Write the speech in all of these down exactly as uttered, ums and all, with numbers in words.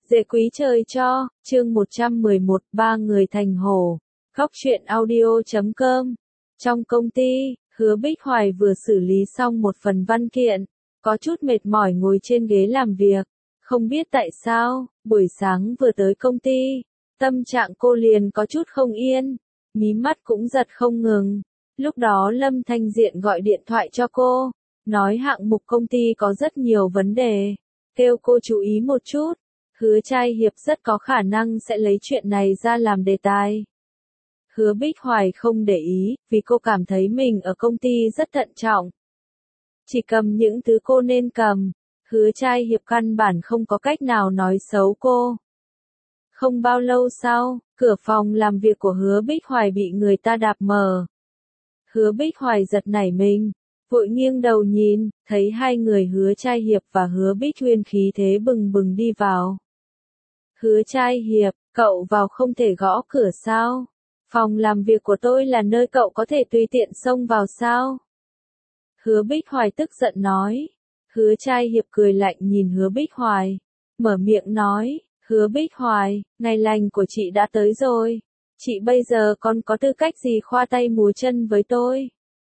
Dễ quý trời cho, chương một trăm mười một, ba người thành hổ. Góc truyện audio chấm com. Trong công ty, Hứa Bích Hoài vừa xử lý xong một phần văn kiện, có chút mệt mỏi ngồi trên ghế làm việc. Không biết tại sao, buổi sáng vừa tới công ty, tâm trạng cô liền có chút không yên, mí mắt cũng giật không ngừng. Lúc đó Lâm Thanh Diện gọi điện thoại cho cô, nói hạng mục công ty có rất nhiều vấn đề, kêu cô chú ý một chút. Hứa Trai Hiệp rất có khả năng sẽ lấy chuyện này ra làm đề tài. Hứa Bích Hoài không để ý, vì cô cảm thấy mình ở công ty rất thận trọng. Chỉ cầm những thứ cô nên cầm, Hứa Trai Hiệp căn bản không có cách nào nói xấu cô. Không bao lâu sau, cửa phòng làm việc của Hứa Bích Hoài bị người ta đạp mở. Hứa Bích Hoài giật nảy mình, vội nghiêng đầu nhìn, thấy hai người Hứa Trai Hiệp và Hứa Bích Huyên khí thế bừng bừng đi vào. Hứa Trai Hiệp, cậu vào không thể gõ cửa sao? Phòng làm việc của tôi là nơi cậu có thể tùy tiện xông vào sao? Hứa Bích Hoài tức giận nói. Hứa Trai Hiệp cười lạnh nhìn Hứa Bích Hoài, mở miệng nói, Hứa Bích Hoài, ngày lành của chị đã tới rồi. Chị bây giờ còn có tư cách gì khoa tay múa chân với tôi?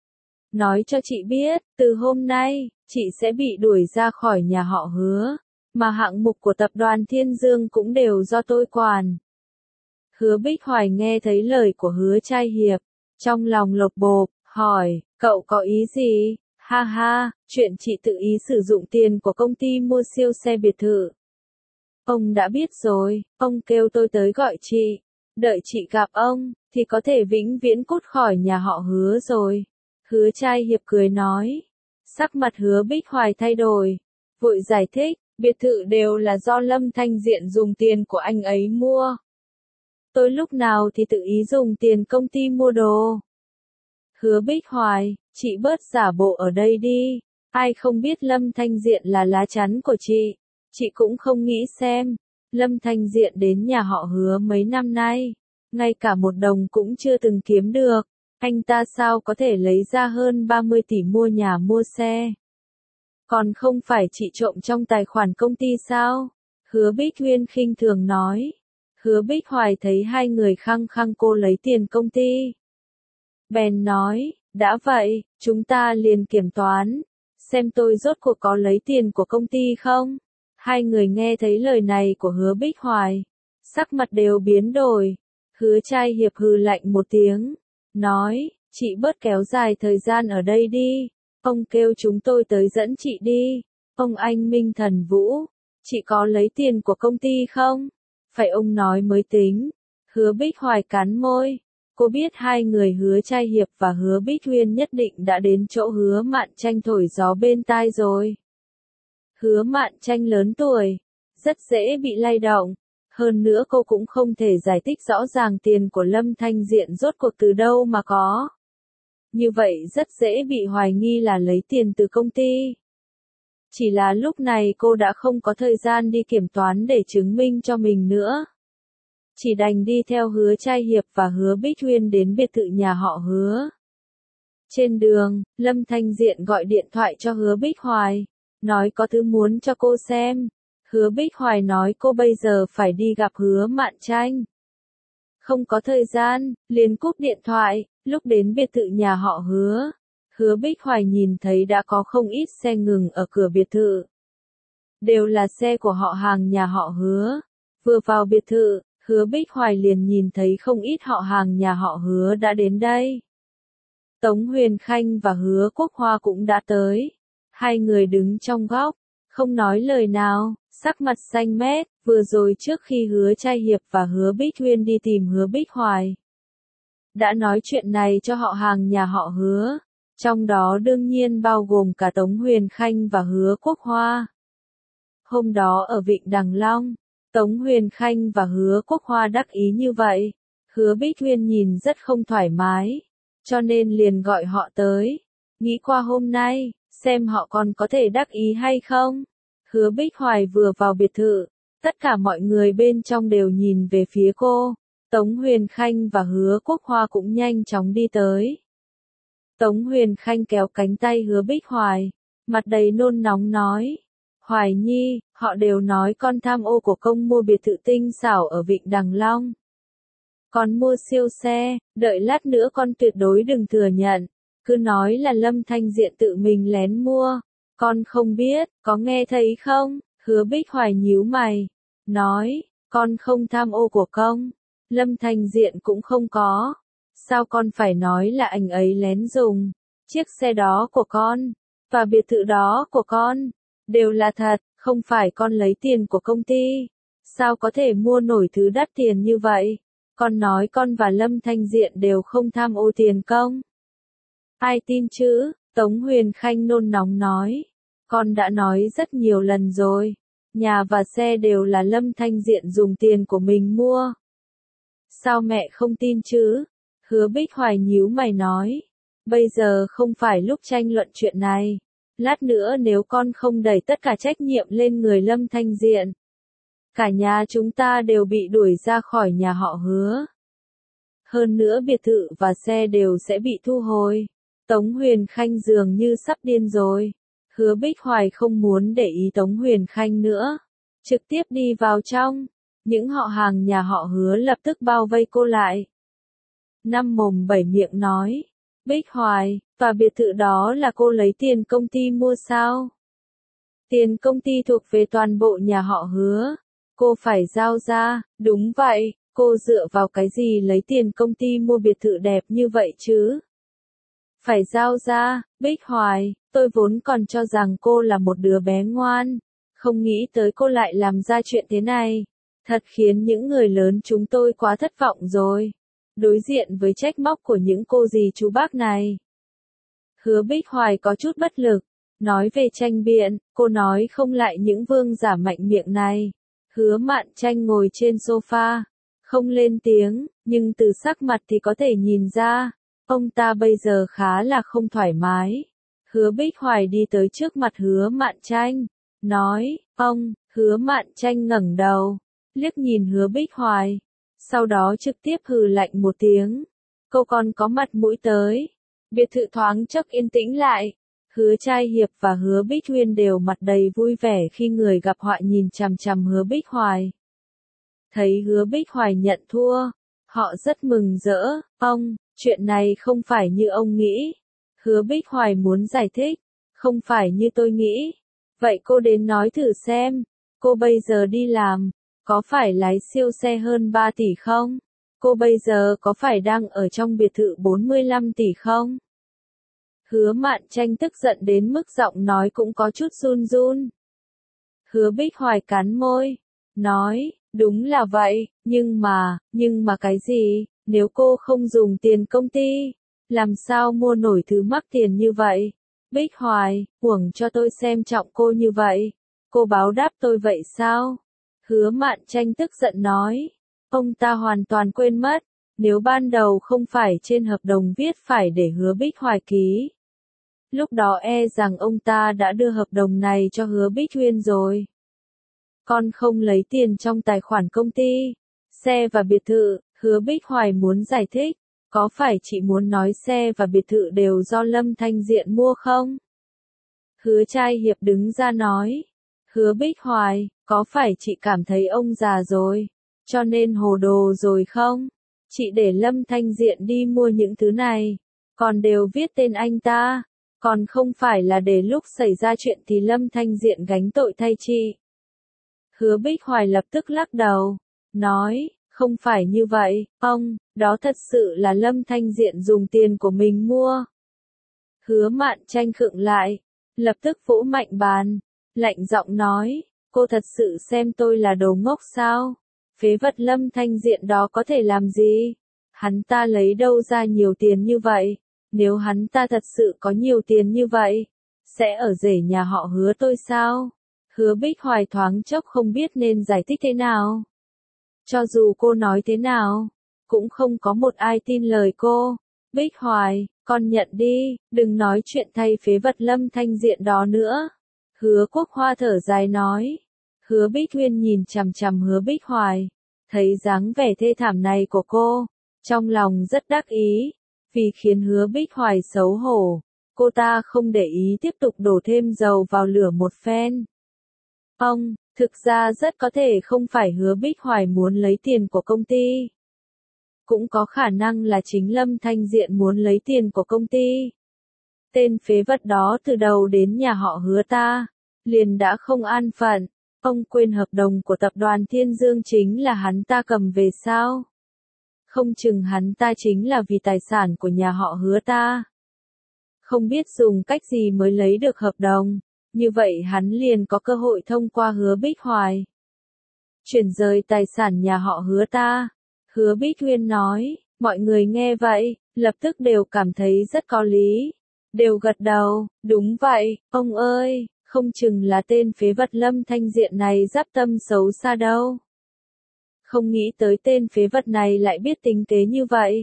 Nói cho chị biết, từ hôm nay, chị sẽ bị đuổi ra khỏi nhà họ Hứa, mà hạng mục của tập đoàn Thiên Dương cũng đều do tôi quản. Hứa Bích Hoài nghe thấy lời của Hứa Trai Hiệp, trong lòng lột bột, hỏi, cậu có ý gì? Ha ha, chuyện chị tự ý sử dụng tiền của công ty mua siêu xe biệt thự. Ông đã biết rồi, ông kêu tôi tới gọi chị, đợi chị gặp ông, thì có thể vĩnh viễn cút khỏi nhà họ Hứa rồi. Hứa Trai Hiệp cười nói, sắc mặt Hứa Bích Hoài thay đổi, vội giải thích, biệt thự đều là do Lâm Thanh Diện dùng tiền của anh ấy mua. Tôi lúc nào thì tự ý dùng tiền công ty mua đồ. Hứa Bích Hoài, chị bớt giả bộ ở đây đi, ai không biết Lâm Thanh Diện là lá chắn của chị, chị cũng không nghĩ xem, Lâm Thanh Diện đến nhà họ Hứa mấy năm nay, ngay cả một đồng cũng chưa từng kiếm được, anh ta sao có thể lấy ra hơn ba mươi tỷ mua nhà mua xe. Còn không phải chị trộm trong tài khoản công ty sao? Hứa Bích Huyên khinh thường nói. Hứa Bích Hoài thấy hai người khăng khăng cô lấy tiền công ty. Bèn nói, đã vậy, chúng ta liền kiểm toán, xem tôi rốt cuộc có lấy tiền của công ty không? Hai người nghe thấy lời này của Hứa Bích Hoài, sắc mặt đều biến đổi. Hứa Trai Hiệp hừ lạnh một tiếng, nói, chị bớt kéo dài thời gian ở đây đi. Ông kêu chúng tôi tới dẫn chị đi. Ông anh Minh Thần Vũ, chị có lấy tiền của công ty không? Phải ông nói mới tính. Hứa Bích Hoài cắn môi. Cô biết hai người Hứa Trai Hiệp và Hứa Bích Huyên nhất định đã đến chỗ Hứa Mạn Tranh thổi gió bên tai rồi. Hứa Mạn Tranh lớn tuổi, rất dễ bị lay động. Hơn nữa cô cũng không thể giải thích rõ ràng tiền của Lâm Thanh Diện rốt cuộc từ đâu mà có. Như vậy rất dễ bị hoài nghi là lấy tiền từ công ty. Chỉ là lúc này cô đã không có thời gian đi kiểm toán để chứng minh cho mình nữa. Chỉ đành đi theo Hứa Trai Hiệp và Hứa Bích Huyên đến biệt thự nhà họ Hứa. Trên đường, Lâm Thanh Diện gọi điện thoại cho Hứa Bích Hoài, nói có thứ muốn cho cô xem. Hứa Bích Hoài nói cô bây giờ phải đi gặp Hứa Mạn Tranh. Không có thời gian, liền cúp điện thoại. Lúc đến biệt thự nhà họ Hứa, Hứa Bích Hoài nhìn thấy đã có không ít xe ngừng ở cửa biệt thự. Đều là xe của họ hàng nhà họ Hứa. Vừa vào biệt thự, Hứa Bích Hoài liền nhìn thấy không ít họ hàng nhà họ Hứa đã đến đây. Tống Huyền Khanh và Hứa Quốc Hoa cũng đã tới. Hai người đứng trong góc, không nói lời nào, sắc mặt xanh mét, vừa rồi trước khi Hứa Trai Hiệp và Hứa Bích Huyên đi tìm Hứa Bích Hoài. Đã nói chuyện này cho họ hàng nhà họ Hứa, trong đó đương nhiên bao gồm cả Tống Huyền Khanh và Hứa Quốc Hoa. Hôm đó ở Vịnh Đằng Long, Tống Huyền Khanh và Hứa Quốc Hoa đắc ý như vậy, Hứa Bích Huyên nhìn rất không thoải mái, cho nên liền gọi họ tới, nghĩ qua hôm nay, xem họ còn có thể đắc ý hay không. Hứa Bích Hoài vừa vào biệt thự, tất cả mọi người bên trong đều nhìn về phía cô. Tống Huyền Khanh và Hứa Quốc Hoa cũng nhanh chóng đi tới. Tống Huyền Khanh kéo cánh tay Hứa Bích Hoài, mặt đầy nôn nóng nói, Hoài Nhi, họ đều nói con tham ô của công mua biệt thự tinh xảo ở Vịnh Đằng Long. Con mua siêu xe, đợi lát nữa con tuyệt đối đừng thừa nhận. Cứ nói là Lâm Thanh Diện tự mình lén mua. Con không biết, có nghe thấy không? Hứa Bích Hoài nhíu mày. Nói, con không tham ô của công. Lâm Thanh Diện cũng không có. Sao con phải nói là anh ấy lén dùng? Chiếc xe đó của con, và biệt thự đó của con, đều là thật, không phải con lấy tiền của công ty. Sao có thể mua nổi thứ đắt tiền như vậy? Con nói con và Lâm Thanh Diện đều không tham ô tiền công. Ai tin chứ? Tống Huyền Khanh nôn nóng nói. Con đã nói rất nhiều lần rồi. Nhà và xe đều là Lâm Thanh Diện dùng tiền của mình mua. Sao mẹ không tin chứ? Hứa Bích Hoài nhíu mày nói. Bây giờ không phải lúc tranh luận chuyện này. Lát nữa nếu con không đẩy tất cả trách nhiệm lên người Lâm Thanh Diện, cả nhà chúng ta đều bị đuổi ra khỏi nhà họ Hứa. Hơn nữa biệt thự và xe đều sẽ bị thu hồi. Tống Huyền Khanh dường như sắp điên rồi. Hứa Bích Hoài không muốn để ý Tống Huyền Khanh nữa. Trực tiếp đi vào trong. Những họ hàng nhà họ Hứa lập tức bao vây cô lại. Năm mồm bảy miệng nói. Bích Hoài, tòa biệt thự đó là cô lấy tiền công ty mua sao? Tiền công ty thuộc về toàn bộ nhà họ Hứa. Cô phải giao ra. Đúng vậy, cô dựa vào cái gì lấy tiền công ty mua biệt thự đẹp như vậy chứ? Phải giao ra. Bích Hoài, tôi vốn còn cho rằng cô là một đứa bé ngoan. Không nghĩ tới cô lại làm ra chuyện thế này. Thật khiến những người lớn chúng tôi quá thất vọng rồi. Đối diện với trách móc của những cô dì chú bác này, Hứa Bích Hoài có chút bất lực. Nói về tranh biện, cô nói không lại những vương giả mạnh miệng này. Hứa Mạn Tranh ngồi trên sofa, không lên tiếng, nhưng từ sắc mặt thì có thể nhìn ra, ông ta bây giờ khá là không thoải mái. Hứa Bích Hoài đi tới trước mặt Hứa Mạn Tranh, nói, ông. Hứa Mạn Tranh ngẩng đầu, liếc nhìn Hứa Bích Hoài, sau đó trực tiếp hừ lạnh một tiếng. Cô còn có mặt mũi tới. Biệt thự thoáng chốc yên tĩnh lại. Hứa Trai Hiệp và Hứa Bích Huyên đều mặt đầy vui vẻ khi người gặp họa nhìn chằm chằm Hứa Bích Hoài. Thấy Hứa Bích Hoài nhận thua, họ rất mừng rỡ. Ông, chuyện này không phải như ông nghĩ. Hứa Bích Hoài muốn giải thích. Không phải như tôi nghĩ. Vậy cô đến nói thử xem. Cô bây giờ đi làm, có phải lái siêu xe hơn ba tỷ không? Cô bây giờ có phải đang ở trong biệt thự bốn mươi lăm tỷ không? Hứa Mạn Tranh tức giận đến mức giọng nói cũng có chút run run. Hứa Bích Hoài cắn môi, nói, đúng là vậy, nhưng mà, nhưng mà cái gì, nếu cô không dùng tiền công ty, làm sao mua nổi thứ mắc tiền như vậy? Bích Hoài, uổng cho tôi xem trọng cô như vậy. Cô báo đáp tôi vậy sao? Hứa Mạn Tranh tức giận nói. Ông ta hoàn toàn quên mất, nếu ban đầu không phải trên hợp đồng viết phải để Hứa Bích Hoài ký, lúc đó e rằng ông ta đã đưa hợp đồng này cho Hứa Bích Huyên rồi. Con không lấy tiền trong tài khoản công ty, xe và biệt thự. Hứa Bích Hoài muốn giải thích, có phải chị muốn nói xe và biệt thự đều do Lâm Thanh Diện mua không? Hứa Trai Hiệp đứng ra nói. Hứa Bích Hoài, có phải chị cảm thấy ông già rồi, cho nên hồ đồ rồi không? Chị để Lâm Thanh Diện đi mua những thứ này, còn đều viết tên anh ta, còn không phải là để lúc xảy ra chuyện thì Lâm Thanh Diện gánh tội thay chị. Hứa Bích Hoài lập tức lắc đầu, nói, không phải như vậy, ông, đó thật sự là Lâm Thanh Diện dùng tiền của mình mua. Hứa Mạn Tranh khựng lại, lập tức vỗ mạnh bàn, lạnh giọng nói, cô thật sự xem tôi là đồ ngốc sao? Phế vật Lâm Thanh Diện đó có thể làm gì? Hắn ta lấy đâu ra nhiều tiền như vậy? Nếu hắn ta thật sự có nhiều tiền như vậy, sẽ ở rể nhà họ Hứa tôi sao? Hứa Bích Hoài thoáng chốc không biết nên giải thích thế nào. Cho dù cô nói thế nào, cũng không có một ai tin lời cô. Bích Hoài, con nhận đi, đừng nói chuyện thay phế vật Lâm Thanh Diện đó nữa. Hứa Quốc Hoa thở dài nói. Hứa Bích Huyên nhìn chằm chằm Hứa Bích Hoài, thấy dáng vẻ thê thảm này của cô, trong lòng rất đắc ý, vì khiến Hứa Bích Hoài xấu hổ, cô ta không để ý tiếp tục đổ thêm dầu vào lửa một phen. Ông, thực ra rất có thể không phải Hứa Bích Hoài muốn lấy tiền của công ty. Cũng có khả năng là chính Lâm Thanh Diện muốn lấy tiền của công ty. Tên phế vật đó từ đầu đến nhà họ Hứa ta, liền đã không an phận. Ông quên hợp đồng của tập đoàn Thiên Dương chính là hắn ta cầm về sao? Không chừng hắn ta chính là vì tài sản của nhà họ Hứa ta. Không biết dùng cách gì mới lấy được hợp đồng, như vậy hắn liền có cơ hội thông qua Hứa Bích Hoài chuyển rời tài sản nhà họ Hứa ta. Hứa Bích Huyên nói, mọi người nghe vậy, lập tức đều cảm thấy rất có lý. Đều gật đầu, đúng vậy, ông ơi, không chừng là tên phế vật Lâm Thanh Diện này giáp tâm xấu xa đâu. Không nghĩ tới tên phế vật này lại biết tính kế như vậy.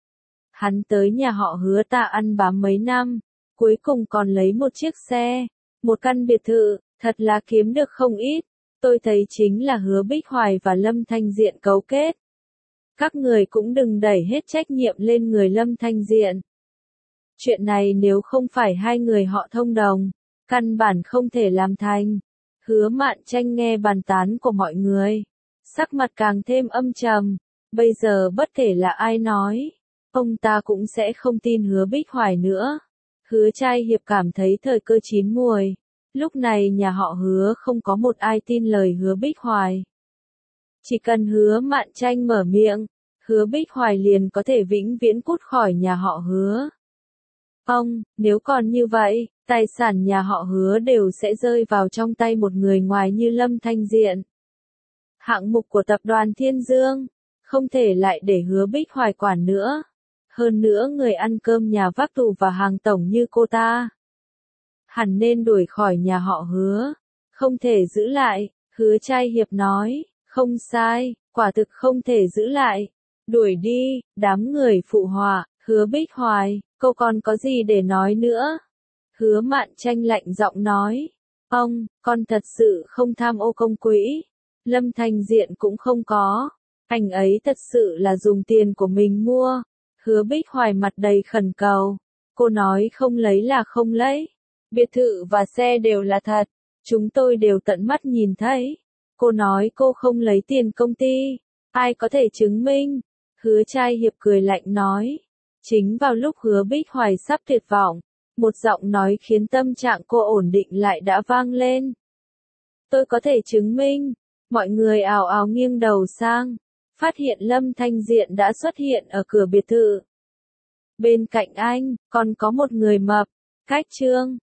Hắn tới nhà họ Hứa ta ăn bám mấy năm, cuối cùng còn lấy một chiếc xe, một căn biệt thự, thật là kiếm được không ít. Tôi thấy chính là Hứa Bích Hoài và Lâm Thanh Diện cấu kết. Các người cũng đừng đẩy hết trách nhiệm lên người Lâm Thanh Diện. Chuyện này nếu không phải hai người họ thông đồng, căn bản không thể làm thành. Hứa Mạn Tranh nghe bàn tán của mọi người, sắc mặt càng thêm âm trầm. Bây giờ bất kể là ai nói, ông ta cũng sẽ không tin Hứa Bích Hoài nữa. Hứa Trai Hiệp cảm thấy thời cơ chín muồi. Lúc này nhà họ Hứa không có một ai tin lời Hứa Bích Hoài. Chỉ cần Hứa Mạn Tranh mở miệng, Hứa Bích Hoài liền có thể vĩnh viễn cút khỏi nhà họ Hứa. Ông, nếu còn như vậy, tài sản nhà họ Hứa đều sẽ rơi vào trong tay một người ngoài như Lâm Thanh Diện. Hạng mục của tập đoàn Thiên Dương, không thể lại để Hứa Bích Hoài quản nữa. Hơn nữa người ăn cơm nhà vác tù và hàng tổng như cô ta, hẳn nên đuổi khỏi nhà họ Hứa, không thể giữ lại. Hứa Trai Hiệp nói, không sai, quả thực không thể giữ lại. Đuổi đi, đám người phụ họa. Hứa Bích Hoài, cô còn có gì để nói nữa? Hứa Mạn Tranh lạnh giọng nói, ông, con thật sự không tham ô công quỹ. Lâm Thanh Diện cũng không có. Anh ấy thật sự là dùng tiền của mình mua. Hứa Bích Hoài mặt đầy khẩn cầu. Cô nói không lấy là không lấy. Biệt thự và xe đều là thật. Chúng tôi đều tận mắt nhìn thấy. Cô nói cô không lấy tiền công ty. Ai có thể chứng minh? Hứa Trai Hiệp cười lạnh nói. Chính vào lúc Hứa Bích Hoài sắp tuyệt vọng, một giọng nói khiến tâm trạng cô ổn định lại đã vang lên. Tôi có thể chứng minh. Mọi người ào ào nghiêng đầu sang, phát hiện Lâm Thanh Diện đã xuất hiện ở cửa biệt thự. Bên cạnh anh, còn có một người mập, cách Trương.